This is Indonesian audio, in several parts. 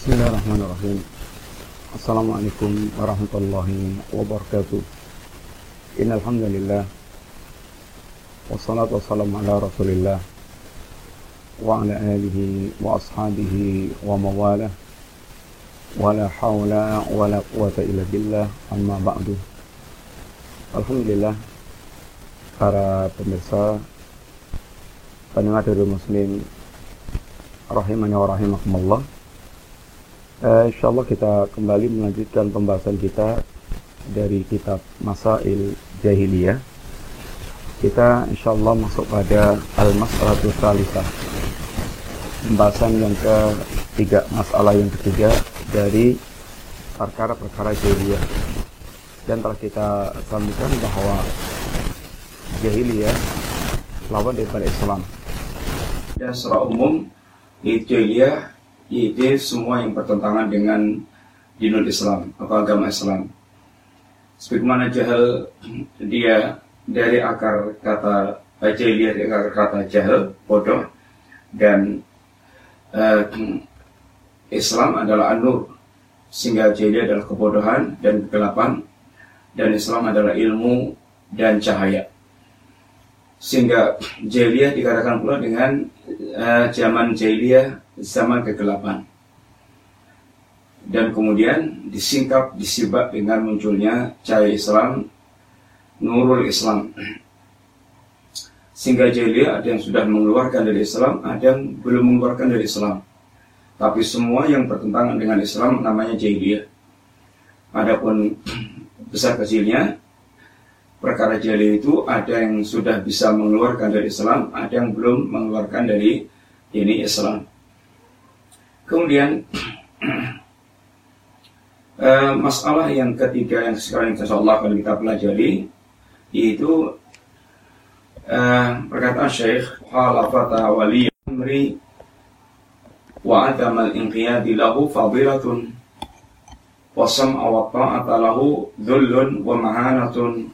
Bismillahirrahmanirrahim. Assalamualaikum warahmatullahi wabarakatuh. Innal hamdalillah wassalatu wassalamu ala Rasulillah wa ala alihi wa ashabihi wa mawalah wa la haula wa la quwata illa billah, amma ba'du. Alhamdulillah, para pemirsa pendengar dari Muslim rahimani wa rahimakumullah. Insyaallah kita kembali melanjutkan pembahasan kita dari kitab Masail Jahiliyah. Kita insyaallah masuk pada Al-Mas'alatu Tsalitsah, pembahasan yang ketiga, masalah yang ketiga dari perkara-perkara jahiliyah. Dan telah kita sampaikan bahwa jahiliyah lawan daripada Islam. Dan secara umum jahiliyah yaitu semua yang bertentangan dengan dinul Islam atau agama Islam. Sebagaimana jahil dia dari akar kata jahiliyah, dari akar kata jahil, bodoh, dan Islam adalah an-nur, sehingga jahiliyah adalah kebodohan dan kegelapan, dan Islam adalah ilmu dan cahaya. Sehingga jahiliyah dikatakan pula dengan zaman jahiliyah, zaman kegelapan. Dan kemudian disingkap, disibak dengan munculnya cahaya Islam, nurul Islam. Sehingga jahiliyah ada yang sudah mengeluarkan dari Islam, ada yang belum mengeluarkan dari Islam. Tapi semua yang bertentangan dengan Islam namanya jahiliyah. Adapun besar kecilnya perkara jahiliyah itu ada yang sudah bisa mengeluarkan dari Islam, ada yang belum mengeluarkan dari ini Islam. Kemudian masalah yang ketiga yang sekarang insyaallah akan kita pelajari, yaitu perkataan Syekh halafata wali amri wa adamal inqiyadi lahu fadilatun wa sam'a wa ta'ata lahu dhullun wa mahanatun.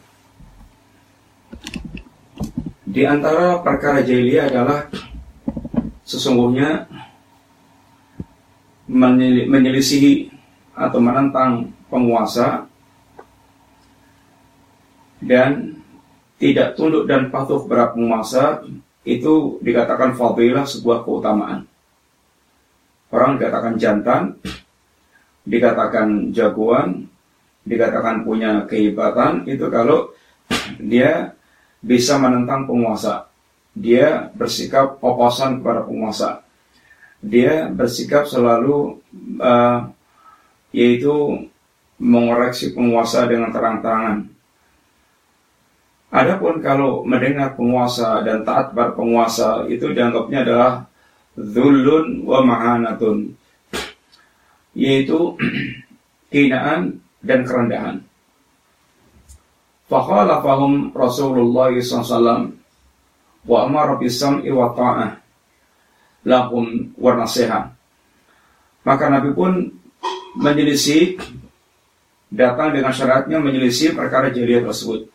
Di antara perkara jahiliyah adalah sesungguhnya menyelisihi atau menentang penguasa dan tidak tunduk dan patuh kepada penguasa, itu dikatakan fadilah, sebuah keutamaan. Orang dikatakan jantan, dikatakan jagoan, dikatakan punya kehebatan, itu kalau dia bisa menentang penguasa, dia bersikap oposan kepada penguasa, dia bersikap selalu yaitu mengoreksi penguasa dengan terang-terangan. Adapun kalau mendengar penguasa dan taat pada penguasa, itu dianggapnya adalah dzulun wa mahanatun, yaitu kehinaan dan kerendahan. Fakhalafahum Rasulullah SAW wa amara bis-sam'i wa ta'ah lahum wa nasiha. Maka Nabi pun menyelisih, datang dengan syaratnya menyelisih perkara jahiliyah tersebut.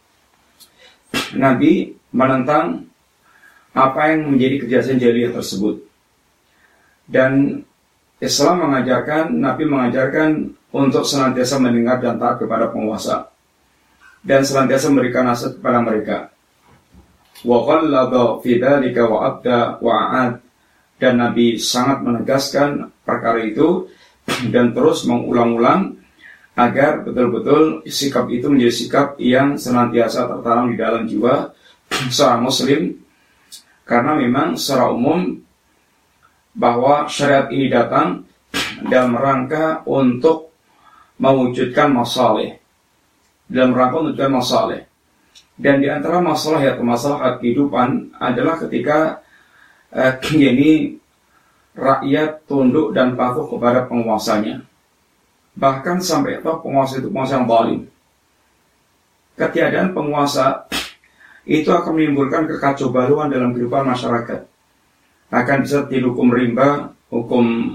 Nabi menentang apa yang menjadi kejahatan jahiliyah tersebut. Dan Islam mengajarkan, Nabi mengajarkan untuk senantiasa mendengar dan taat kepada penguasa, dan senantiasa memberikan nasihat kepada mereka. Wa qallada fi dzalika wa abda wa a'ad. Dan Nabi sangat menegaskan perkara itu dan terus mengulang-ulang agar betul-betul sikap itu menjadi sikap yang senantiasa tertanam di dalam jiwa seorang muslim. Karena memang secara umum bahwa syariat ini datang dalam rangka untuk mewujudkan masalih, dalam rangka mewujudkan masalih. Dan di antara masalah atau masalah kehidupan adalah ketika ini rakyat tunduk dan patuh kepada penguasanya. Bahkan sampai penguasa itu penguasa yang zalim. Ketiadaan penguasa itu akan menimbulkan kekacaubaluan dalam kehidupan masyarakat. Akan bisa dihukum rimba, hukum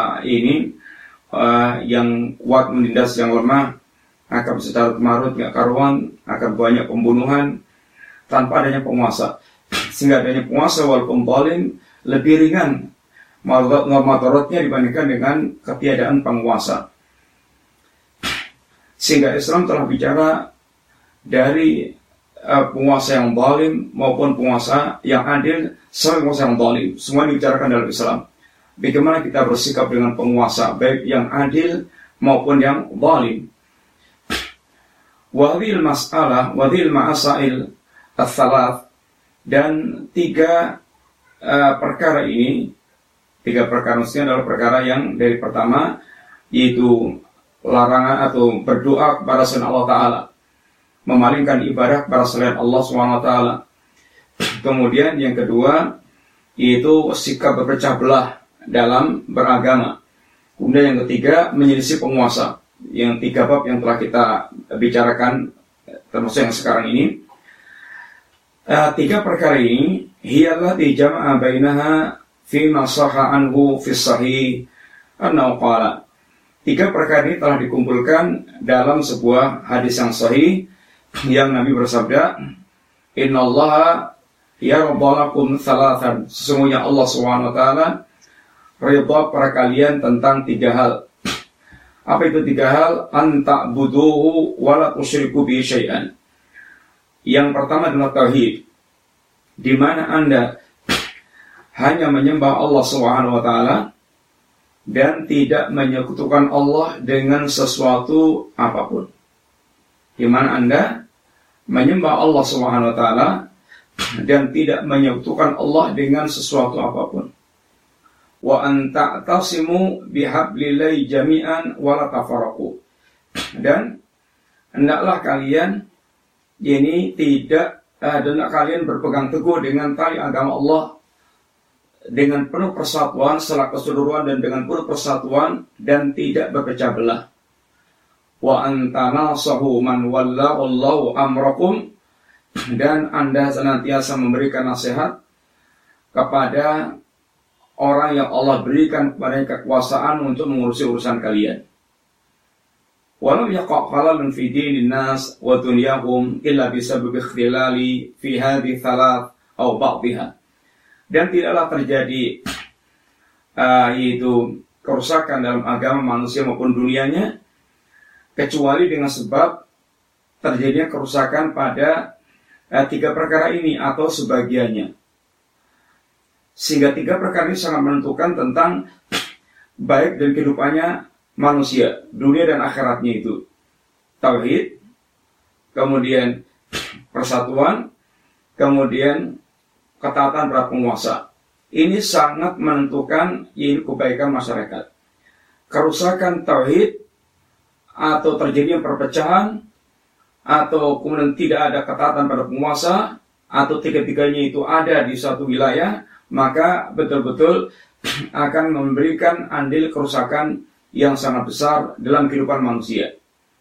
yang kuat menindas yang lemah, akan bisa carut marut, gak karuan, akan banyak pembunuhan tanpa adanya penguasa. Sehingga adanya penguasa walaupun zalim lebih ringan Madaratnya dibandingkan dengan ketiadaan penguasa. Sehingga Islam telah bicara dari penguasa yang zalim maupun penguasa yang adil, serta penguasa yang zalim. Semua dibicarakan dalam Islam. Bagaimana kita bersikap dengan penguasa, baik yang adil maupun yang zalim. Wadhil mas'alah, wadhil ma'asail al-thalath, dan tiga perkara ini, tiga perkara maksudnya adalah perkara yang dari pertama, yaitu larangan atau berdoa kepada selain Allah Ta'ala, memalingkan ibadah kepada selain Allah SWT. Kemudian yang kedua, yaitu sikap berpecah belah dalam beragama. Kemudian yang ketiga, menyelisih penguasa. Yang tiga bab yang telah kita bicarakan, termasuk yang sekarang ini. Tiga perkara ini, hiyalah dijama'a bainaha fi masaha anhu fi sahih annahu qala. Tiga perkara ini telah dikumpulkan dalam sebuah hadis yang sahih, yang Nabi bersabda, innallaha yardalakum thalathan, sesungguhnya Allah SWT ridha para kalian tentang tiga hal. Apa itu tiga hal? Anta buduhu wala tusyriku bi syai'an. Yang pertama adalah tauhid, di mana Anda hanya menyembah Allah SWT dan tidak menyekutukan Allah dengan sesuatu apapun. Di mana Anda menyembah Allah SWT dan tidak menyekutukan Allah dengan sesuatu apapun. Wa anta tasimu bihablillahi jami'an wala tafarraqu. Dan hendaklah kalian kalian berpegang teguh dengan tali agama Allah dengan penuh persatuan secara keseluruhan dan dengan penuh persatuan dan tidak berpecah belah. Wa antanasahu man wallahu amrakum, dan Anda senantiasa memberikan nasihat kepada orang yang Allah berikan kepada kekuasaan untuk mengurusi urusan kalian. Walam yaqa' khalalun fi dinin nas wa dunyahum illa bisabab ikhtilali fi hadhihi thalath aw ba'dihha. Dan tidaklah terjadi yaitu kerusakan dalam agama manusia maupun dunianya kecuali dengan sebab terjadinya kerusakan pada tiga perkara ini atau sebagiannya. Sehingga tiga perkara ini sangat menentukan tentang baik dan kehidupannya manusia, dunia dan akhiratnya itu. Tauhid, kemudian persatuan, kemudian ketaatan terhadap penguasa. Ini sangat menentukan kebaikan masyarakat. Kerusakan tauhid atau terjadinya perpecahan atau kemudian tidak ada ketaatan pada penguasa atau tiga-tiganya itu ada di suatu wilayah, maka betul-betul akan memberikan andil kerusakan yang sangat besar dalam kehidupan manusia.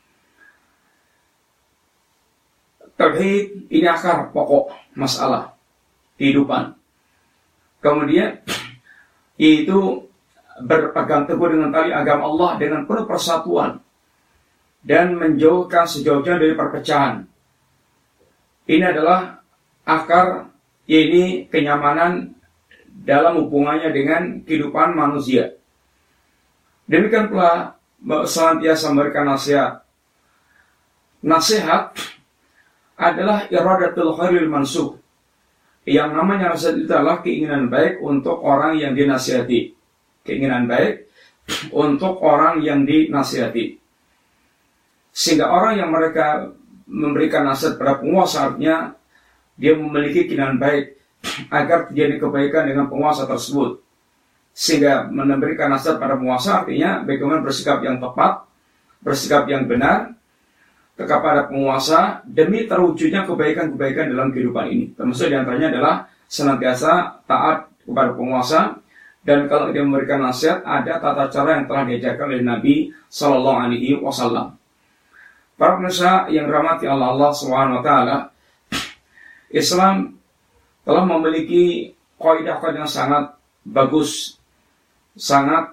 Tauhid ini akar pokok masalah kehidupan. Kemudian yaitu berpegang teguh dengan tali agama Allah dengan penuh persatuan dan menjauhkan sejauh-jauh dari perpecahan. Ini adalah akar, ini kenyamanan dalam hubungannya dengan kehidupan manusia. Demikian pula senantiasa memberikan nasihat. Nasihat adalah iradatul khairil mansub. Yang namanya nasihat itu adalah keinginan baik untuk orang yang dinasihati. Keinginan baik untuk orang yang dinasihati. Sehingga orang yang mereka memberikan nasihat pada penguasa, artinya dia memiliki keinginan baik agar terjadi kebaikan dengan penguasa tersebut. Sehingga memberikan nasihat pada penguasa artinya bagaimana bersikap yang tepat, bersikap yang benar kepada penguasa demi terwujudnya kebaikan-kebaikan dalam kehidupan ini. Termasuk diantaranya adalah senantiasa taat kepada penguasa, dan kalau dia memberikan nasihat ada tata cara yang telah diajarkan oleh Nabi Sallallahu Alaihi Wasallam. Para pemirsa yang dirahmati Allah Subhanahu Wa Taala, Islam telah memiliki kaidah-kaidah yang sangat bagus, sangat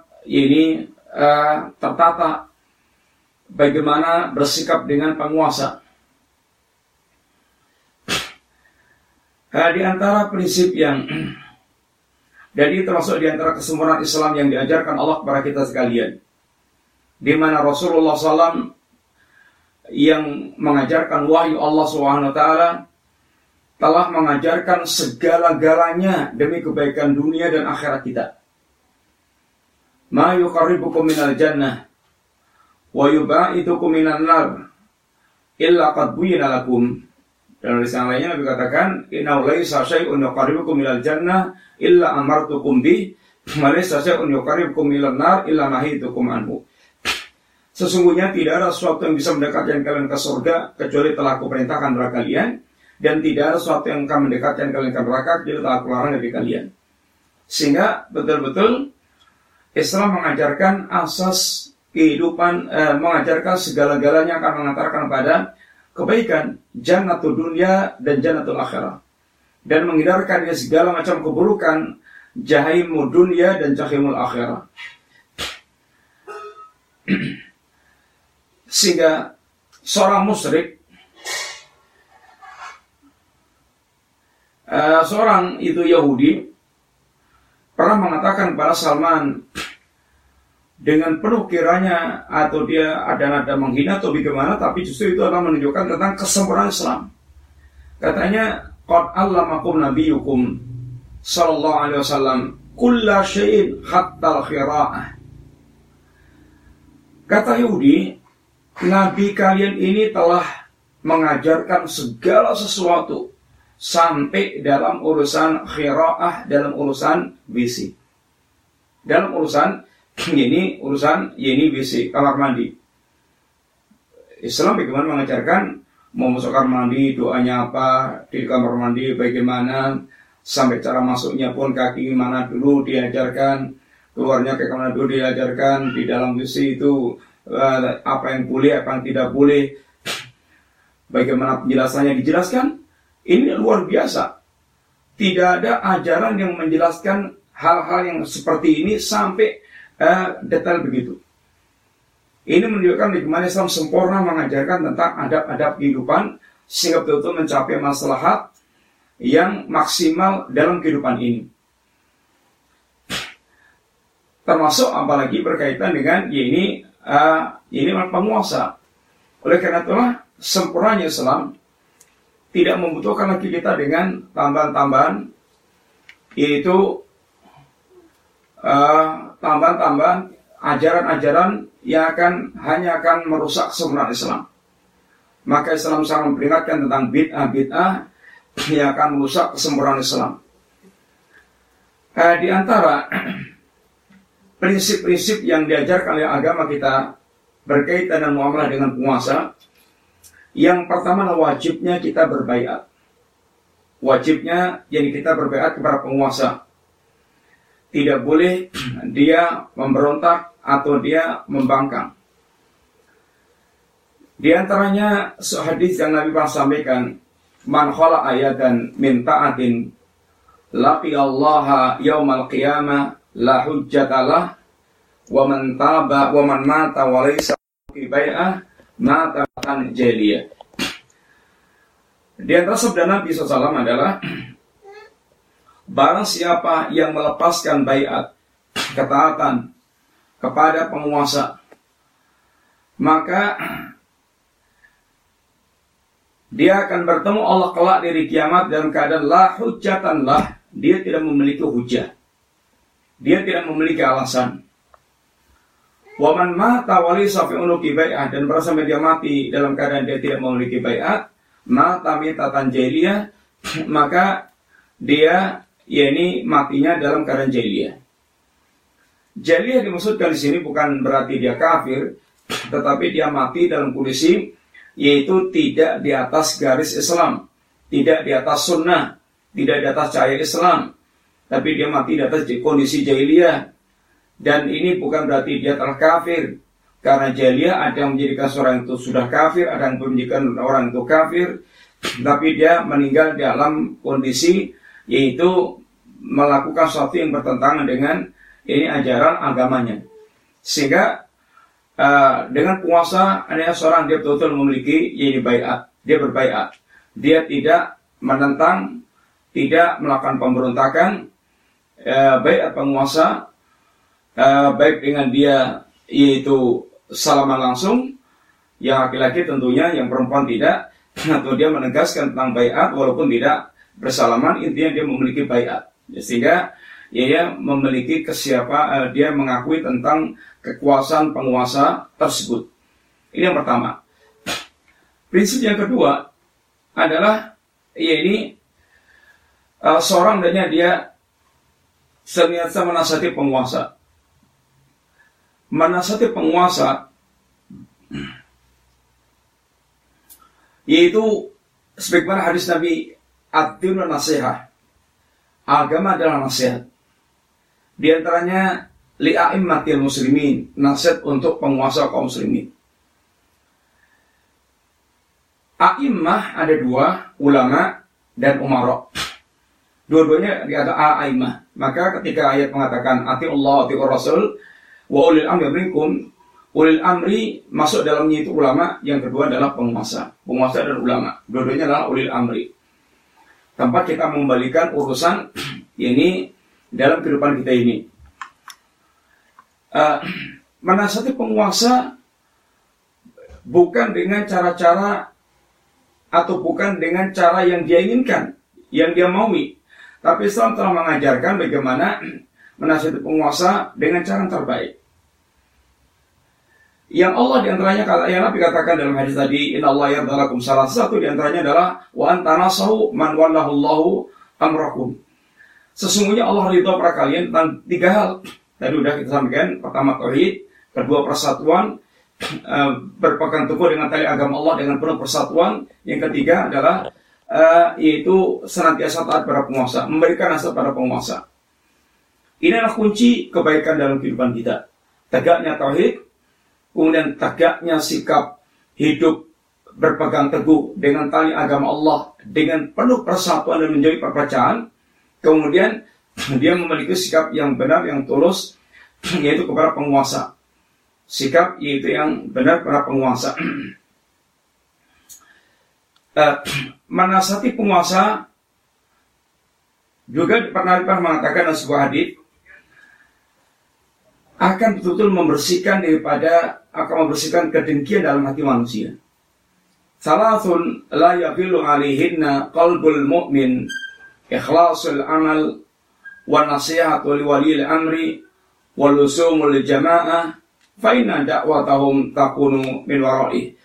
tertata bagaimana bersikap dengan penguasa. Di antara prinsip yang Dan ini termasuk di antara kesempurnaan Islam yang diajarkan Allah kepada kita sekalian, di mana Rasulullah SAW yang mengajarkan wahyu Allah SWT telah mengajarkan segala-galanya demi kebaikan dunia dan akhirat kita. Ma yuqarribukum minal jannah wa yubaidukum minan nar illa qad buyyina lakum. Dan di sana lainnya Nabi katakan, inna laisa syai'un yuqarribukum minal jannah illa amartukum bi, wa laisa syai'un yuqarribukum minan nar illa nahitukum anhu. Sesungguhnya tidak ada sesuatu yang bisa mendekatkan kalian ke surga kecuali telah aku perintahkan kepada kalian, dan tidak ada sesuatu yang akan mendekatkan kalian ke neraka kecuali telah aku larang dari kalian. Sehingga betul-betul Islam mengajarkan asas kehidupan, mengajarkan segala-galanya akan mengantarkan pada kebaikan, jannatul dunia dan jannatul akhirah, dan menghindarkan dari segala macam keburukan, jahimul dunia dan jahimul akhirah. Sehingga seorang musyrik, seorang itu Yahudi, pernah mengatakan kepada Salman dengan penuh kiranya, atau dia ada nada menghina atau bagaimana, tapi justru itu adalah menunjukkan tentang kesempurnaan Islam. Katanya, qad allamakum nabiyukum sallallahu alaihi wasallam kulla syai'in hatta al-khira'ah. Kata Yahudi, Nabi kalian ini telah mengajarkan segala sesuatu sampai dalam urusan khira'ah, dalam urusan WC, dalam urusan ini WC, kamar mandi. Islam bagaimana mengajarkan mau masuk kamar mandi, doanya apa, di kamar mandi bagaimana, sampai cara masuknya pun kaki mana dulu diajarkan, keluarnya ke kamar dulu diajarkan, di dalam WC itu apa yang boleh, apa yang tidak boleh, bagaimana penjelasannya dijelaskan. Ini luar biasa. Tidak ada ajaran yang menjelaskan hal-hal yang seperti ini sampai detail begitu. Ini menunjukkan bagaimana Islam sempurna mengajarkan tentang adab-adab kehidupan sehingga betul-betul mencapai maslahat yang maksimal dalam kehidupan ini. Termasuk apalagi berkaitan dengan ini penguasa. Oleh karena itulah sempurnanya Islam tidak membutuhkan lagi kita dengan tambahan-tambahan, yaitu tambahan-tambahan ajaran-ajaran yang hanya akan merusak kesempurnaan Islam. Maka Islam sangat memperingatkan tentang bid'ah-bid'ah yang akan merusak kesempurnaan Islam. Di antara prinsip-prinsip yang diajarkan oleh agama kita berkaitan dengan muamalah dengan penguasa, yang pertama adalah wajibnya kita berbaiat. Wajibnya yang kita berbaiat kepada penguasa. Tidak boleh dia memberontak atau dia membangkang. Di antaranya hadis yang Nabi pernah sampaikan, man khala ayatan min ta'atin laqi Allah yaumal qiyamah la hujjatalah wa man taba wa man mata wa laysa fi bai'ah mata kan jaliyah. Di antara sabda Nabi SAW adalah, barang siapa yang melepaskan baiat, ketaatan kepada penguasa, maka dia akan bertemu Allah kelak dari kiamat dalam keadaan la hujjatan lah, dia tidak memiliki hujah, dia tidak memiliki alasan. Wa man mata wa laysa fi unuqi bai'ah, dan bersampai dia mati dalam keadaan dia tidak memiliki baiat, mata mitatan jahiliyah, maka dia matinya dalam keadaan jahiliyah. Jahiliyah dimaksudkan di sini bukan berarti dia kafir, tetapi dia mati dalam kondisi yaitu tidak di atas garis Islam, tidak di atas sunnah, tidak di atas cahaya Islam, tapi dia mati di atas kondisi jahiliyah. Dan ini bukan berarti dia telah kafir, karena jahiliyah ada yang menjadikan seorang itu sudah kafir, ada yang menjadikan orang itu kafir, tapi dia meninggal dalam kondisi yaitu melakukan sesuatu yang bertentangan dengan ajaran agamanya. Sehingga dengan puasa ada seorang dia betul-betul memiliki baiat, dia berbaiat, dia tidak menentang, tidak melakukan pemberontakan, baiat penguasa, baik dengan dia yaitu salaman langsung, yang laki-laki tentunya, yang perempuan tidak, atau dia menegaskan tentang baiat walaupun tidak bersalaman, intinya dia memiliki baiat, sehingga dia memiliki dia mengakui tentang kekuasaan penguasa tersebut. Ini yang pertama. Prinsip yang kedua adalah seorang hendaknya dia senantiasa menasihati penguasa. Menasihati penguasa yaitu sebagaimana hadis Nabi, ad-dinu nasihat. Agama adalah nasihat. Di antaranya li'a'immatil muslimin, nasihat untuk penguasa kaum muslimin. A'immah ada dua, ulama dan umara. Dua-duanya dikata a'immah. Maka ketika ayat mengatakan ati Allah, ati Rasul, wa ulil amri minkum, ulil amri masuk dalamnya itu ulama, yang kedua adalah penguasa. Penguasa dan ulama, dua-duanya adalah ulil amri. Tempat kita membalikan urusan ini dalam kehidupan kita ini. Menasihati penguasa bukan dengan cara-cara atau bukan dengan cara yang dia inginkan, yang dia maui. Tapi Islam telah mengajarkan bagaimana menasihati penguasa dengan cara yang terbaik. Yang Allah diantaranya, yang Nabi katakan dalam hadis tadi, Inna Allah yardalakum, salah satu diantaranya adalah wa antanasahu man wallahullahu amrakum. Sesungguhnya Allah ridha pada kalian tentang tiga hal. Tadi sudah kita sampaikan, pertama tauhid, kedua persatuan, berpegang teguh dengan tali agama Allah dengan penuh persatuan. Yang ketiga adalah yaitu senantiasa taat pada penguasa, memberikan nasihat pada penguasa. Ini adalah kunci kebaikan dalam kehidupan kita. Tegaknya tauhid, kemudian tegaknya sikap hidup berpegang teguh dengan tali agama Allah dengan penuh persatuan dan menjadi perpecahan. Kemudian dia memiliki sikap yang benar, yang tulus, yaitu kepada penguasa. Sikap yaitu yang benar kepada penguasa. Menasihati penguasa juga pernah mengatakan dalam sebuah hadis akan betul-betul membersihkan kedengkian dalam hati manusia. Salasun la yaqilu alaihinna qalbul mu'min, ikhlasul amal wa nasihatu li walil amri wa lusumul jamaah fa inna da'watahum takunu min wara'i.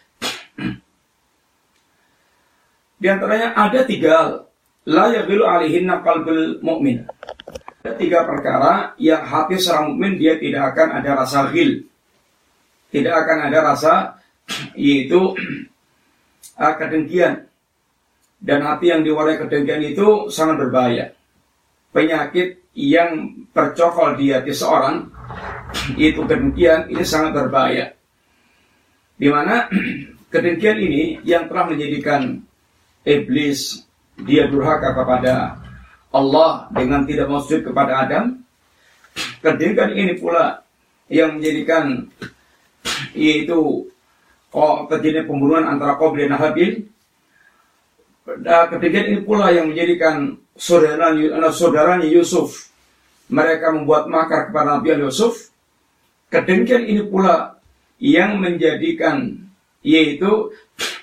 Di antaranya ada tiga la yaqilu alaihinna qalbul mu'min. Ada tiga perkara yang hati seorang mukmin dia tidak akan ada rasa ghil, tidak akan ada rasa yaitu kedengkian. Dan hati yang diwarnai kedengkian itu sangat berbahaya. Penyakit yang bercokol di hati seorang itu kedengkian, ini sangat berbahaya. Di mana kedengkian ini yang telah menjadikan iblis dia durhaka kepada Allah dengan tidak mau sujud kepada Adam. Kedengkian ini pula yang menjadikan yaitu terjadi pembunuhan antara Qabil dan Habil. Kedengkian ini pula yang menjadikan saudaranya Yusuf mereka membuat makar kepada Nabi Yusuf. Kedengkian ini pula yang menjadikan yaitu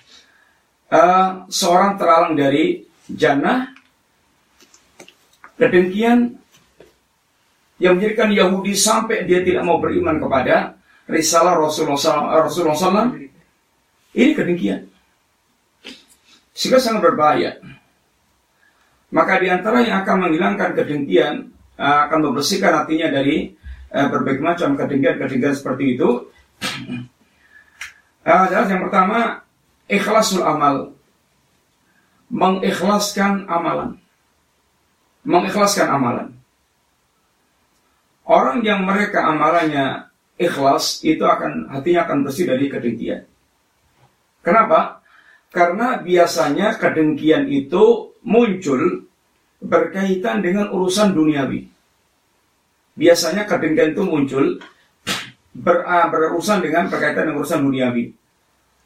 seorang terhalang dari jannah. Kedengkian yang menjadikan Yahudi sampai dia tidak mau beriman kepada risalah Rasulullah SAW. Ini kedengkian, sehingga sangat berbahaya. Maka di antara yang akan menghilangkan kedengkian, akan membersihkan hatinya dari berbagai macam kedengkian seperti itu adalah yang pertama, ikhlasul amal, mengikhlaskan amalan. Mengikhlaskan amalan. Orang yang mereka amalannya ikhlas itu hatinya akan bersih dari kedengkian. Kenapa? Karena biasanya kedengkian itu muncul berkaitan dengan urusan duniawi. Biasanya kedengkian itu muncul berkaitan dengan urusan duniawi.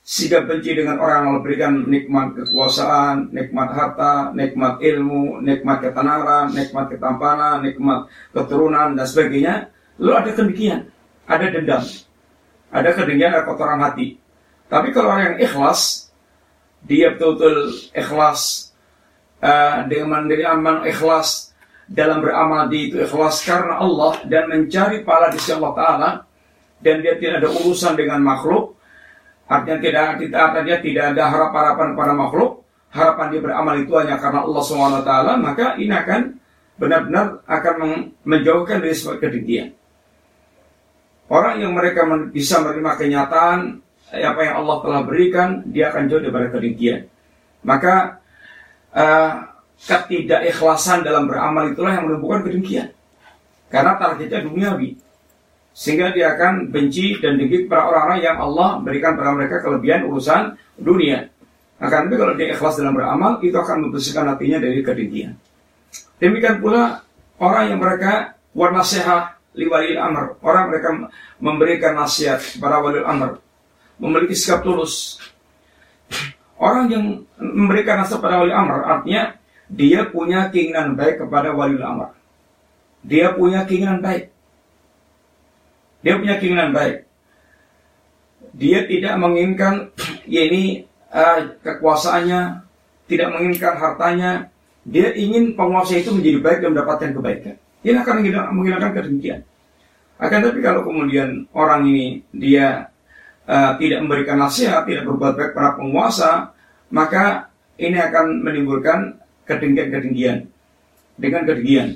sikap benci dengan orang yang Allah berikan nikmat kekuasaan, nikmat harta, nikmat ilmu, nikmat ketenaran, nikmat ketampanan, nikmat keturunan dan sebagainya. Lalu ada kedengkian, ada dendam, ada kedengkian, ada kotoran hati. Tapi kalau orang yang ikhlas, dia betul-betul ikhlas dengan aman, ikhlas dalam beramal, dia itu ikhlas karena Allah dan mencari pahala di sisi Allah Ta'ala, dan dia tidak ada urusan dengan makhluk. Artinya tidak ada harapan pada makhluk. Harapan dia beramal itu hanya karena Allah SWT. Maka ini akan benar-benar akan menjauhkan dari sebuah kedengkian. Orang yang mereka bisa menerima kenyataan apa yang Allah telah berikan, dia akan jauh daripada kedengkian. Maka ketidakikhlasan dalam beramal itulah yang menumbuhkan kedengkian. Karena targetnya duniawi. Sehingga dia akan benci dan dengki para orang-orang yang Allah berikan pada mereka kelebihan urusan dunia. Akan tapi kalau dia ikhlas dalam beramal, itu akan membersihkan hatinya dari kedengkian. Demikian pula orang yang mereka wanasihah liwalil amr, orang mereka memberikan nasihat kepada walil amr, memiliki sikap tulus. Orang yang memberikan nasihat kepada walil amr, artinya dia punya keinginan baik kepada walil amr. Dia punya keinginan baik. Dia punya keinginan baik. Dia tidak menginginkan kekuasaannya, tidak menginginkan hartanya. Dia ingin penguasa itu menjadi baik dan mendapatkan kebaikan. Dia akan menghilangkan kedengkian. Akan tapi kalau kemudian orang ini dia tidak memberikan nasihat, tidak berbuat baik pada penguasa, maka ini akan menimbulkan kedengkian dengan kedengkian.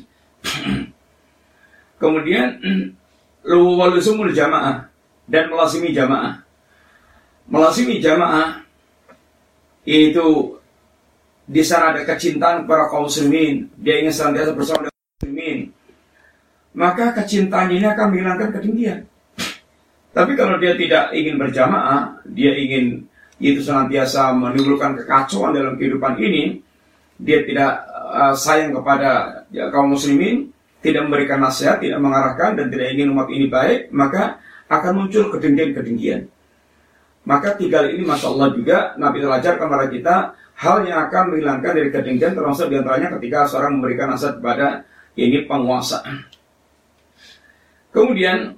Kemudian walusumul jamaah dan melazimi jamaah. Melazimi jamaah itu di sana ada kecintaan kepada kaum muslimin, dia ingin senantiasa bersama dengan kaum muslimin. Maka kecintaan ini akan menghilangkan kedengkian. Tapi kalau dia tidak ingin berjamaah, dia ingin itu senantiasa menimbulkan kekacauan dalam kehidupan ini, dia tidak sayang kepada kaum muslimin, tidak memberikan nasihat, tidak mengarahkan, dan tidak ingin umat ini baik, maka akan muncul kedengkian-kedengkian. Maka 3 hal ini, Masya Allah juga, Nabi telah ajarkan kepada kita hal yang akan menghilangkan dari kedengkian, termasuk diantaranya ketika seorang memberikan nasihat kepada penguasa. Kemudian,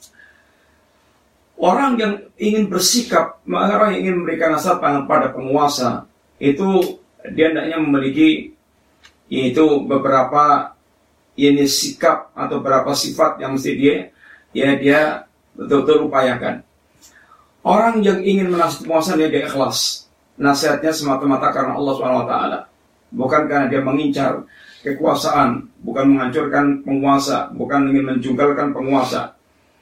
orang yang ingin bersikap, orang yang ingin memberikan nasihat pada penguasa, itu dia hendaknya memiliki beberapa sikap atau beberapa sifat yang mesti dia betul-betul upayakan. Orang yang ingin menasihati penguasa, dia ikhlas. Nasihatnya semata-mata karena Allah SWT. Bukan karena dia mengincar kekuasaan, bukan menghancurkan penguasa, bukan ingin menjungkalkan penguasa.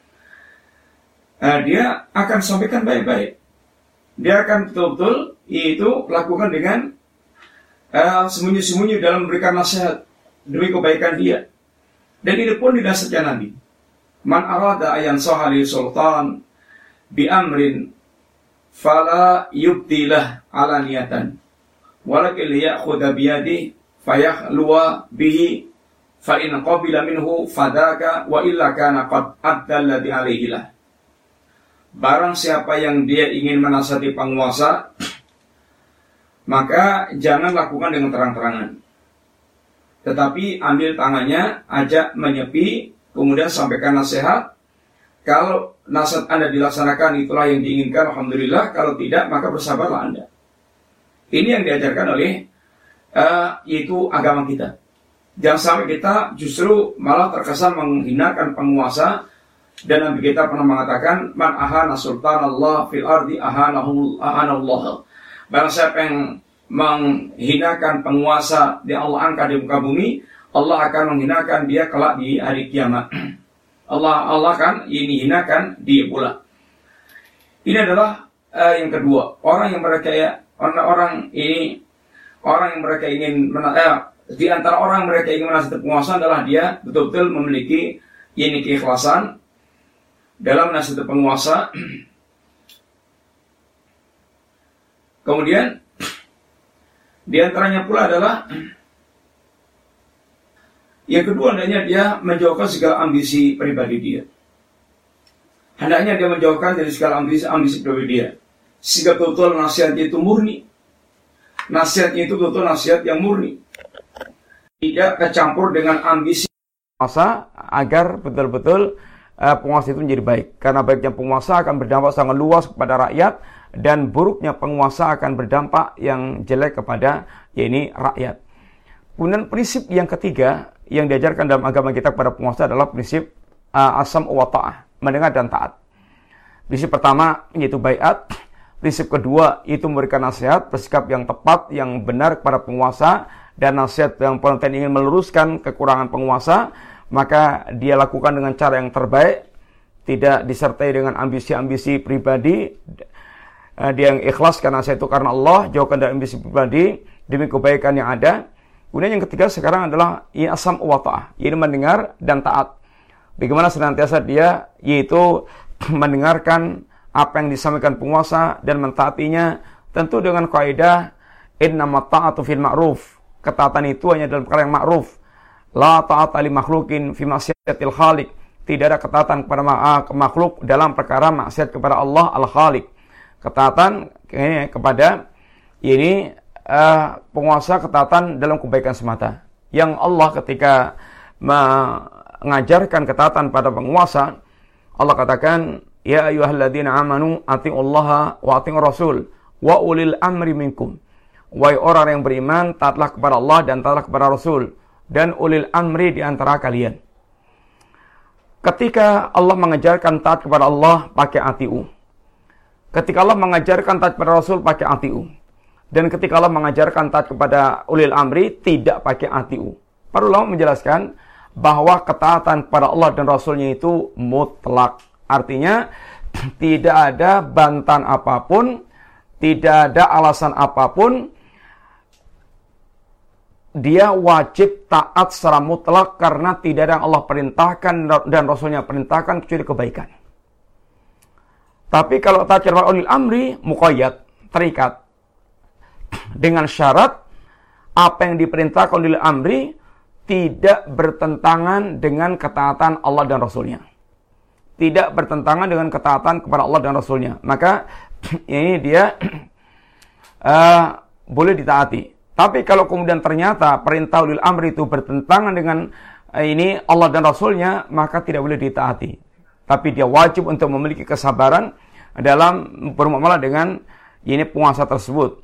Dia akan sampaikan baik-baik. Dia akan betul-betul itu lakukan dengan sembunyi-sembunyi dalam memberikan nasihat demi kebaikan dia. Dan ini pun dinasihatkan Nabi. Man arada ayan sahali sultan bi amrin fala yubdilah alaniyatan walakin liya'khudha biyadihi fayakhluwa bihi fa in qabila minhu fadaka wa illa kana qad adda alladhi alayhi lah. Barang siapa yang dia ingin menasihati penguasa, maka jangan lakukan dengan terang-terangan, tetapi ambil tangannya, ajak menyepi, kemudian sampaikan nasihat. Kalau nasihat Anda dilaksanakan, itulah yang diinginkan, alhamdulillah. Kalau tidak, maka bersabarlah Anda. Ini yang diajarkan oleh yaitu agama kita. Jangan sampai kita justru malah terkesan menghinakan penguasa. Dan Nabi kita pernah mengatakan, man ahana sultan Allah fil ardi ahanallah. Barang siapa yang menghinakan penguasa yang Allah angkat di muka bumi, Allah akan menghinakan dia kelak di hari kiamat. Allah akan hinakan dia pula. Ini adalah yang kedua. Orang yang mereka ingin di antara orang mereka ingin menasihati penguasa adalah dia betul-betul memiliki keikhlasan dalam nasihat penguasa. Kemudian di antaranya pula adalah yang kedua, hendaknya dia menjauhkan segala ambisi pribadi dia. Hendaknya dia menjauhkan dari segala ambisi pribadi dia. sehingga betul-betul nasihatnya itu murni. Nasihatnya itu betul-betul nasihat yang murni, tidak kecampur dengan ambisi penguasa, agar betul-betul penguasa itu menjadi baik. Karena baiknya penguasa akan berdampak sangat luas kepada rakyat, dan buruknya penguasa akan berdampak yang jelek kepada rakyat. Kemudian prinsip yang ketiga yang diajarkan dalam agama kita kepada penguasa adalah prinsip asam wa ta'ah, mendengar dan taat. Prinsip pertama yaitu baiat. Prinsip kedua itu memberikan nasihat, bersikap yang tepat, yang benar kepada penguasa, dan nasihat yang penting ingin meluruskan kekurangan penguasa, maka dia lakukan dengan cara yang terbaik, tidak disertai dengan ambisi-ambisi pribadi. Dia yang ikhlas karena nasihat itu karena Allah, jauhkan dari ambisi pribadi demi kebaikan yang ada. Kemudian yang ketiga sekarang adalah asam wa ta'ah, yaitu mendengar dan taat. Bagaimana senantiasa dia yaitu mendengarkan apa yang disampaikan penguasa dan mentaatinya, tentu dengan kaidah innamat ta'atu fil ma'ruf. Ketaatan itu hanya dalam perkara yang ma'ruf. La ta'ata li makhlukin fi maksiatil khaliq. Tidak ada ketaatan kepada makhluk dalam perkara maksiat kepada Allah al-Khaliq. Ketaatan kepada penguasa, ketaatan dalam kebaikan semata. Yang Allah ketika mengajarkan ketaatan pada penguasa, Allah katakan, ya ayyuhalladzina amanu atiullaha wa atiur rasul wa ulil amri minkum. Wahai orang yang beriman, taatlah kepada Allah dan taatlah kepada Rasul, dan ulil amri di antara kalian. Ketika Allah mengajarkan taat kepada Allah, pakai atiu. Ketika Allah mengajarkan taat kepada Rasul, pakai atiu. Dan ketika Allah mengajarkan taat kepada ulil amri, tidak pakai atiu. Para ulama menjelaskan bahwa ketaatan kepada Allah dan Rasulnya itu mutlak. Artinya, tidak ada bantahan apapun, tidak ada alasan apapun, dia wajib taat secara mutlak karena tidak ada yang Allah perintahkan dan Rasulnya perintahkan kecuali kebaikan. Tapi kalau taat kepada ulil amri, muqayyad, terikat. Dengan syarat, apa yang diperintahkan ulil amri tidak bertentangan dengan ketaatan Allah dan Rasulnya. Tidak bertentangan dengan ketaatan kepada Allah dan Rasulnya. Maka ini dia boleh ditaati. Tapi kalau kemudian ternyata perintah ulil amri itu bertentangan dengan ini Allah dan Rasulnya, maka tidak boleh ditaati. Tapi dia wajib untuk memiliki kesabaran dalam bermuamalah dengan ini penguasa tersebut.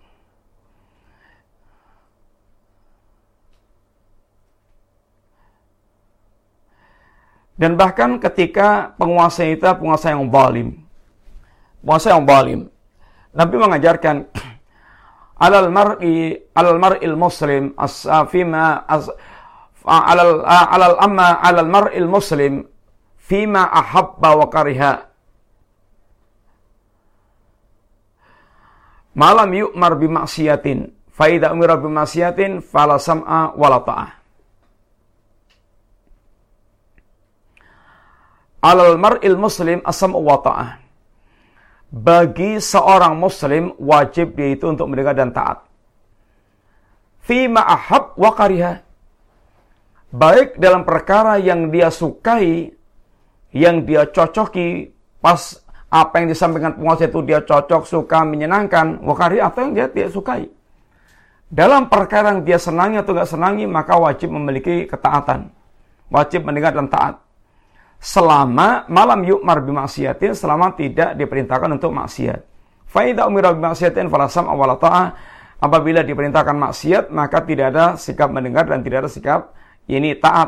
Dan bahkan ketika penguasa itu penguasa yang zalim, Nabi mengajarkan alal mar'il muslim alal mar'il muslim fima ahabba wa kariha malam yu'mar bimaksiatin fa idza umira bimaksiatin fala sam'a wala ta'ah. Alal mar'il muslim as-sam'u wa ta'ah. Bagi seorang muslim wajib dia itu untuk mendengar dan taat. Fima ahab wa kariha. Baik dalam perkara yang dia sukai, yang dia cocoki, pas apa yang disampaikan penguasa itu dia cocok, suka, menyenangkan, wa kariha, atau yang dia tidak sukai. Dalam perkara yang dia senangi atau tidak senangi, maka wajib memiliki ketaatan. Wajib mendengar dan taat. Selama malam yu'mar bimaksiatin, selama tidak diperintahkan untuk maksiat. Fa idza umira bimaksiatin fala sam'a wala ta'ah. Apabila diperintahkan maksiat, maka tidak ada sikap mendengar dan tidak ada sikap ini taat.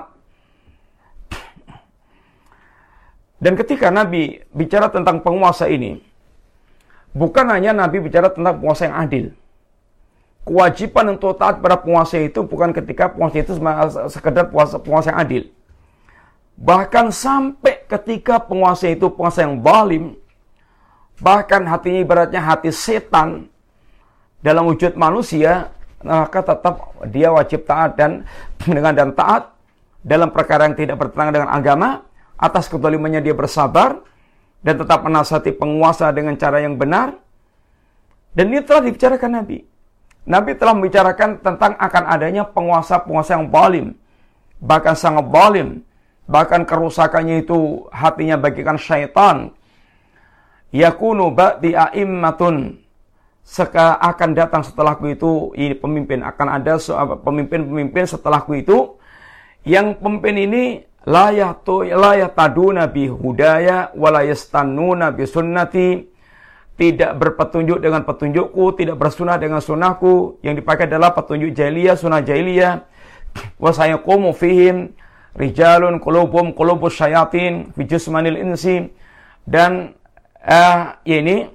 Dan ketika Nabi bicara tentang penguasa ini, bukan hanya Nabi bicara tentang penguasa yang adil. Kewajiban untuk taat pada penguasa itu bukan ketika penguasa itu sekedar penguasa yang adil. Bahkan sampai ketika penguasa itu penguasa yang zalim, bahkan hatinya ibaratnya hati setan dalam wujud manusia, maka tetap dia wajib taat dan mendengar dan taat dalam perkara yang tidak bertentangan dengan agama. Atas kezalimannya dia bersabar dan tetap menasihati penguasa dengan cara yang benar. Dan ini telah dibicarakan Nabi. Nabi telah membicarakan tentang akan adanya penguasa-penguasa yang zalim, bahkan sangat zalim. Bahkan kerusakannya itu hatinya bagikan syaitan. yakunu ba'di a'immatun, akan datang setelahku itu, ini pemimpin, akan ada pemimpin-pemimpin setelahku itu, yang pemimpin ini la yahtaduna bi hudaya wa la yastannuna bi sunnati, tidak berpetunjuk dengan petunjukku, tidak bersunah dengan sunahku. Yang dipakai adalah petunjuk jahiliyah, sunnah jahiliyah. Wa sayaqumu fihim rijalun qulubus syayatin fi jismanil insi, dan ini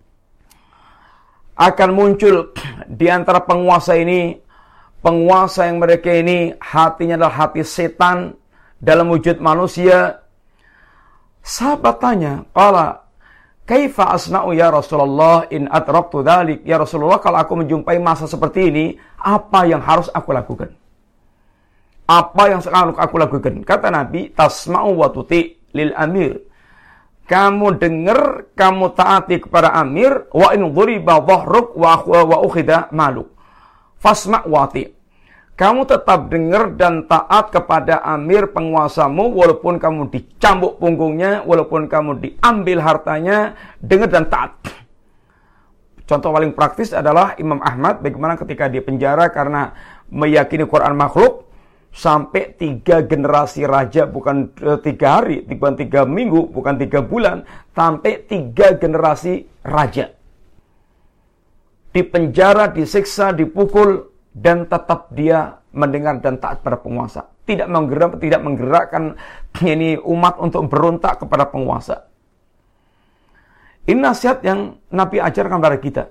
akan muncul di antara penguasa ini, penguasa yang mereka ini hatinya adalah hati setan dalam wujud manusia. Sahabat tanya, qala kaifa asna'u ya Rasulullah in adraktu dzalik? Ya Rasulullah, kalau aku menjumpai masa seperti ini, apa yang harus aku lakukan? Apa yang harus aku lakukan? Kata Nabi, tasma'u wa tuti lil amir. Kamu dengar, kamu taati kepada amir, wa in dhuriba dhahruk wa ukhida maluk. Fasma' wa ti. Kamu tetap dengar dan taat kepada amir penguasamu, walaupun kamu dicambuk punggungnya, walaupun kamu diambil hartanya, dengar dan taat. Contoh paling praktis adalah Imam Ahmad, bagaimana ketika di penjara karena meyakini Quran makhluk, sampai 3 generasi raja, bukan 3 hari, bukan 3 minggu, bukan 3 bulan, sampai 3 generasi raja. Di penjara, disiksa, dipukul, dan tetap dia mendengar dan taat pada penguasa. Tidak menggerakkan ini umat untuk berontak kepada penguasa. Ini nasihat yang Nabi ajarkan kepada kita.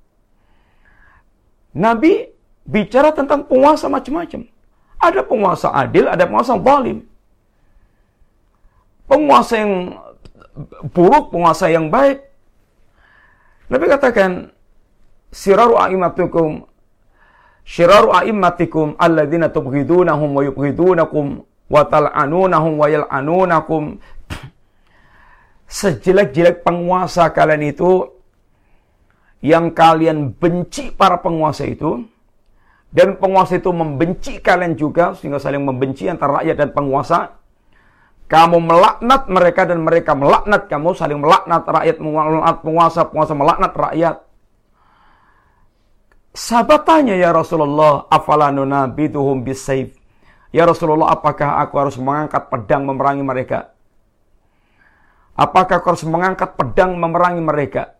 Nabi bicara tentang penguasa macam-macam. Ada penguasa adil, ada penguasa yang zalim. Penguasa yang buruk, penguasa yang baik. Nabi katakan, Syiraru a'immatikum alladzina tubghidunahum wa yubghidunakum wa tal'anunahum wa yal'anunakum. Sejelek-jelek penguasa kalian itu, yang kalian benci para penguasa itu, dan penguasa itu membenci kalian juga, sehingga saling membenci antara rakyat dan penguasa. Kamu melaknat mereka dan mereka melaknat kamu, saling melaknat rakyat, melaknat penguasa, penguasa melaknat rakyat. Sahabat tanya, ya Rasulullah, afala nunabiduhum bisayf? Ya Rasulullah, apakah aku harus mengangkat pedang memerangi mereka? Apakah aku harus mengangkat pedang memerangi mereka?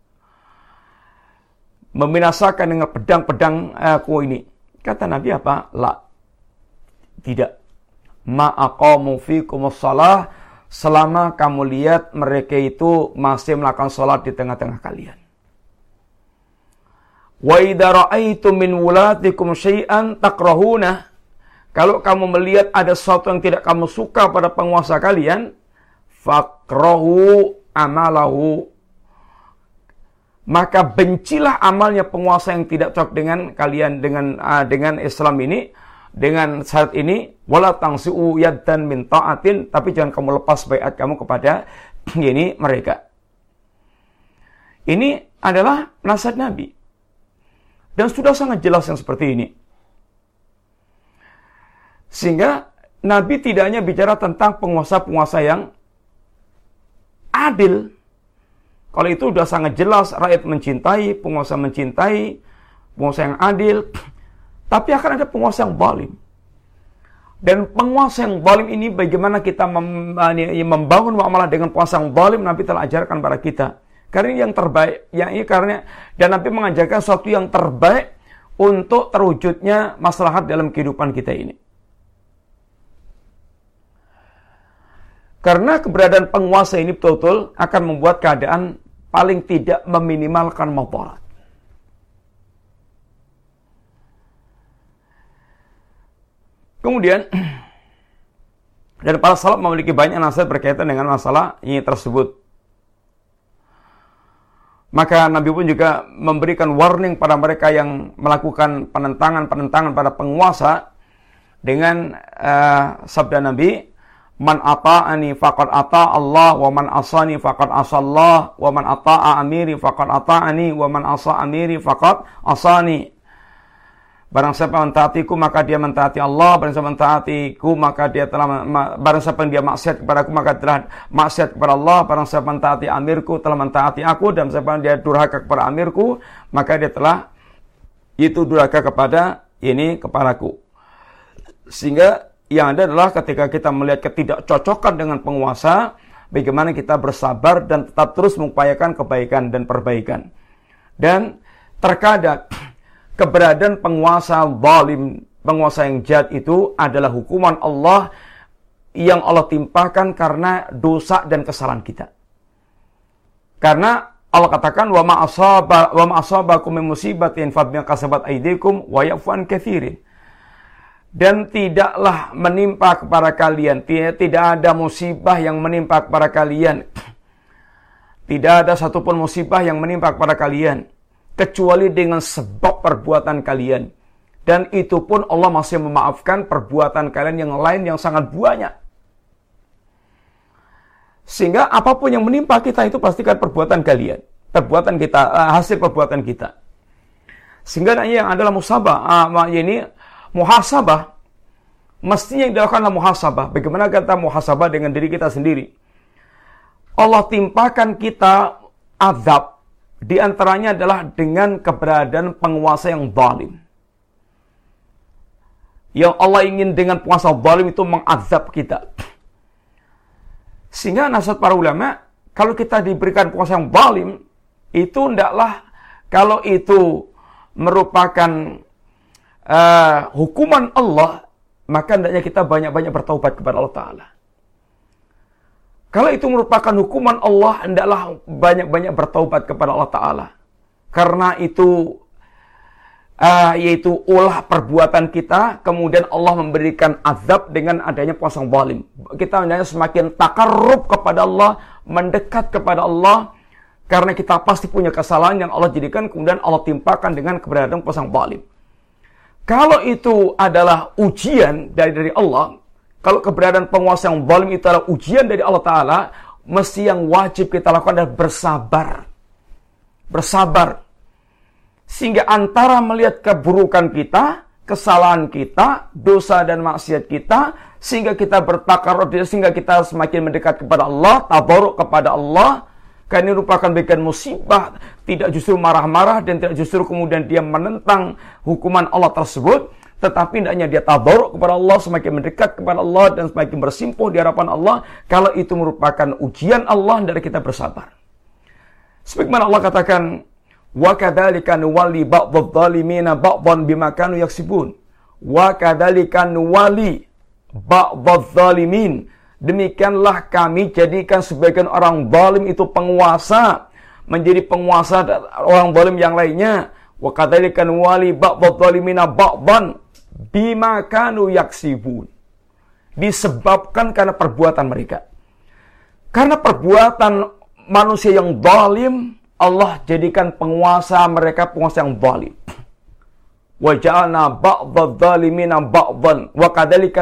Membinasakan dengan pedang-pedang aku ini. Kata Nabi apa? La. Tidak. Ma'aqamu fikumus shalah, selama kamu lihat mereka itu masih melakukan salat di tengah-tengah kalian. Wa idza ra'aitum min wulatikum syai'an takrahuna, kalau kamu melihat ada sesuatu yang tidak kamu suka pada penguasa kalian, fakrahu amalahu, maka bencilah amalnya penguasa yang tidak cocok dengan kalian, dengan Islam ini, dengan syariat ini. Wala tangsi'u yaddan min ta'atin, tapi jangan kamu lepas baiat kamu kepada ini mereka. Ini adalah nasihat Nabi. Dan sudah sangat jelas yang seperti ini. Sehingga Nabi tidak hanya bicara tentang penguasa-penguasa yang adil. Kalau itu sudah sangat jelas, rakyat mencintai, penguasa yang adil. Tapi akan ada penguasa yang zalim. Dan penguasa yang zalim ini, bagaimana kita membangun muamalah dengan penguasa yang zalim, Nabi telah ajarkan kepada kita. Karena ini yang terbaik, dan Nabi mengajarkan sesuatu yang terbaik untuk terwujudnya maslahat dalam kehidupan kita ini. Karena keberadaan penguasa ini betul-betul akan membuat keadaan paling tidak meminimalkan mudarat. Kemudian, dan para salaf memiliki banyak nasihat berkaitan dengan masalah ini tersebut. Maka Nabi pun juga memberikan warning pada mereka yang melakukan penentangan pada penguasa dengan sabda Nabi, man ata'ani faqad ata Allah, wa man asani faqad asallah, wa man ata'a amiri faqad ata'ani, wa man asa amiri faqad asani. Barang siapa mentaatiku maka dia mentaati Allah, barang siapa mentaatiku maka dia telah barang siapa dia maksiat kepadaku maka telah maksiat kepada Allah, barang siapa mentaati amirku telah mentaati aku, dan siapa dia durhaka kepada amirku maka dia telah itu durhaka kepadaku. Sehingga yang ada adalah ketika kita melihat ketidakcocokan dengan penguasa, bagaimana kita bersabar dan tetap terus mengupayakan kebaikan dan perbaikan. Dan terkadang keberadaan penguasa zalim, penguasa yang jahat itu adalah hukuman Allah yang Allah timpakan karena dosa dan kesalahan kita. Karena Allah katakan wa ma asabakum min musibatin fa bima kasabat aydikum wa ya'fu an katsirin. Dan tidaklah menimpa kepada kalian, tidak ada musibah yang menimpa kepada kalian. Tidak ada satupun musibah yang menimpa kepada kalian kecuali dengan sebab perbuatan kalian. Dan itu pun Allah masih memaafkan perbuatan kalian yang lain yang sangat banyak. Sehingga apapun yang menimpa kita itu pastikan perbuatan kalian. Perbuatan kita, hasil perbuatan kita. Sehingga yang adalah muhasabah. Mestinya yang dilakukan adalah muhasabah. Bagaimana kita muhasabah dengan diri kita sendiri? Allah timpakan kita azab. Di antaranya adalah dengan keberadaan penguasa yang zalim. Yang Allah ingin dengan penguasa zalim itu mengazab kita. Sehingga nasihat para ulama, kalau kita diberikan penguasa yang zalim, itu hendaklah kalau itu merupakan hukuman Allah, maka hendaknya kita banyak-banyak bertaubat kepada Allah Ta'ala. Kalau itu merupakan hukuman Allah, hendaklah banyak-banyak bertaubat kepada Allah Ta'ala. Karena itu, yaitu ulah perbuatan kita, kemudian Allah memberikan azab dengan adanya puasa zalim. Kita hendaknya semakin takarrub kepada Allah, mendekat kepada Allah, karena kita pasti punya kesalahan yang Allah jadikan, kemudian Allah timpakan dengan keberadaan puasa zalim. Kalau itu adalah ujian dari Allah, kalau keberadaan penguasa yang zalim itu adalah ujian dari Allah Ta'ala, mesti yang wajib kita lakukan adalah bersabar. Bersabar. Sehingga antara melihat keburukan kita, kesalahan kita, dosa dan maksiat kita, sehingga kita bertakarrub, sehingga kita semakin mendekat kepada Allah, tabaruk kepada Allah, karena ini merupakan bagian musibah, tidak justru marah-marah dan tidak justru kemudian dia menentang hukuman Allah tersebut, tetapi hendaknya dia tabaruk kepada Allah, semakin mendekat kepada Allah dan semakin bersimpuh di hadapan Allah. Kalau itu merupakan ujian Allah, hendaknya kita bersabar. Sebagaimana Allah katakan, wa kadzalika nuwalli ba'dadh dhalimina ba'dhan bima kanu yaksibun. Wa kadzalika nuwalli ba'dadh dhalimin. Demikianlah kami jadikan sebagian orang zalim itu penguasa, menjadi penguasa orang zalim yang lainnya. Wa kadzalika nuwalli ba'dadh dhalimina ba'dhan bima kanu yaksibun. Disebabkan karena perbuatan mereka. Karena perbuatan manusia yang zalim, Allah jadikan penguasa mereka penguasa yang zalim. Wa ja'alna ba'dadh dhalimina ba'dhan wa kadzalika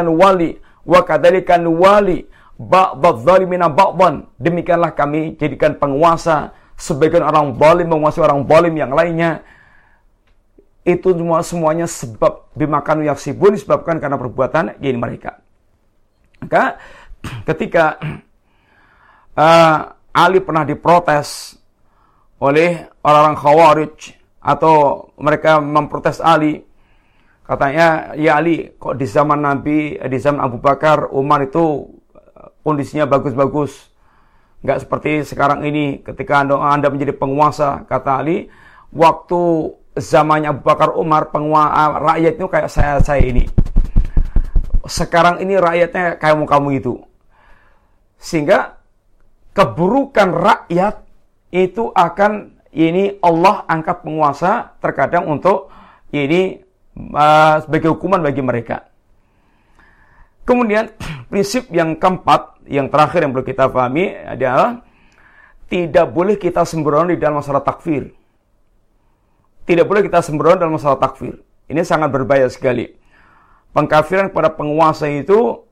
nuwali ba'dadh dhalimina ba'dhan. Demikianlah kami jadikan penguasa sebagian orang zalim menguasai orang zalim yang lainnya. Itu semuanya sebab bimakanu yaksibun, disebabkan karena perbuatan ini mereka. Maka ketika Ali pernah diprotes oleh orang-orang Khawarij, atau mereka memprotes Ali, katanya, ya Ali, kok di zaman Nabi, di zaman Abu Bakar, Umar itu kondisinya bagus-bagus, nggak seperti sekarang ini ketika Anda menjadi penguasa. Kata Ali, waktu zamannya Abu Bakar, Umar, rakyat itu kayak saya ini. Sekarang ini rakyatnya kayak kamu itu. Sehingga keburukan rakyat itu akan Allah angkat penguasa terkadang untuk sebagai hukuman bagi mereka. Kemudian prinsip yang keempat, yang terakhir yang perlu kita pahami adalah tidak boleh kita sembrono di dalam masalah takfir. Tidak boleh kita sembrono dalam masalah takfir. Ini sangat berbahaya sekali. Pengkafiran kepada penguasa itu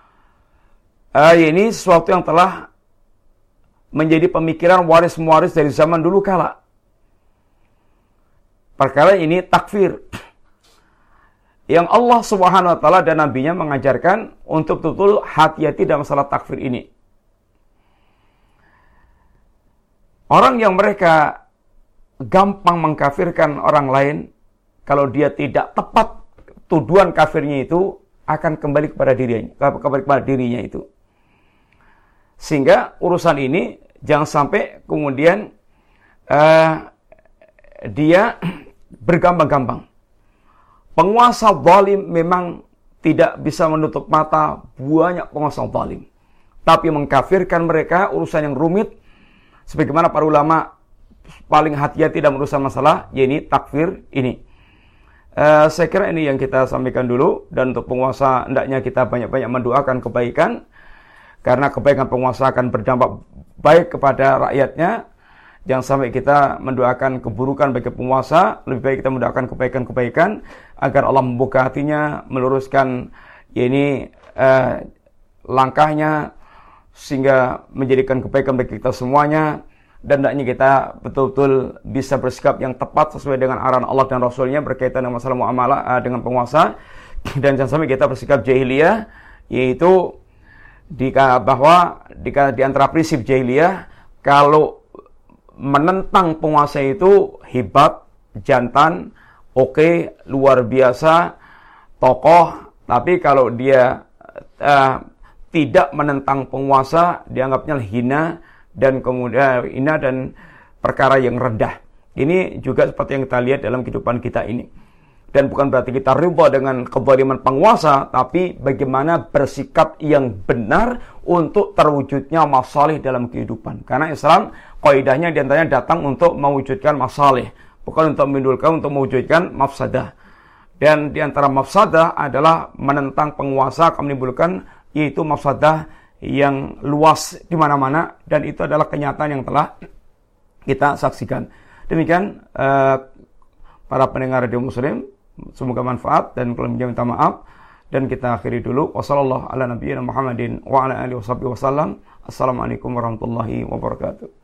ini sesuatu yang telah menjadi pemikiran waris-mewaris dari zaman dulu kala. Perkara ini takfir. yang Allah Subhanahu wa taala dan nabinya mengajarkan untuk betul-betul hati-hati dalam masalah takfir ini. Orang yang mereka gampang mengkafirkan orang lain, kalau dia tidak tepat tuduhan kafirnya itu akan kembali kepada dirinya itu. Sehingga urusan ini jangan sampai kemudian dia bergampang-gampang. Penguasa zalim memang tidak bisa menutup mata banyak penguasa zalim. Tapi mengkafirkan mereka urusan yang rumit. Sebagaimana para ulama paling hati-hati dalam urusan masalah, yaitu takfir ini. Saya kira ini yang kita sampaikan dulu. Dan untuk penguasa, hendaknya kita banyak-banyak mendoakan kebaikan. Karena kebaikan penguasa akan berdampak baik kepada rakyatnya. Jangan sampai kita mendoakan keburukan bagi penguasa. Lebih baik kita mendoakan kebaikan-kebaikan agar Allah membuka hatinya, meluruskan langkahnya, sehingga menjadikan kebaikan bagi kita semuanya. Dan hendaknya kita betul-betul bisa bersikap yang tepat sesuai dengan arahan Allah dan Rasulnya berkaitan dengan masalah muamalah dengan penguasa. Dan jangan sampai kita bersikap jahiliyah, yaitu bahwa di antara prinsip jahiliyah, kalau menentang penguasa itu hebat, jantan, oke, luar biasa, tokoh. Tapi kalau dia tidak menentang penguasa, dianggapnya hina dan kemudian hina dan perkara yang rendah. Ini juga seperti yang kita lihat dalam kehidupan kita ini. Dan bukan berarti kita ridha dengan kezaliman penguasa, tapi bagaimana bersikap yang benar untuk terwujudnya masalih dalam kehidupan. Karena Islam kaidahnya diantaranya datang untuk mewujudkan masalih, bukan untuk menimbulkan, untuk mewujudkan mafsadah. Dan diantara mafsadah adalah menentang penguasa akan menimbulkan yaitu mafsadah yang luas di mana-mana, dan itu adalah kenyataan yang telah kita saksikan. Demikian para pendengar Radio Muslim, semoga manfaat, dan kalau minta maaf, dan kita akhiri dulu. Wassalamualaikum warahmatullahi wabarakatuh.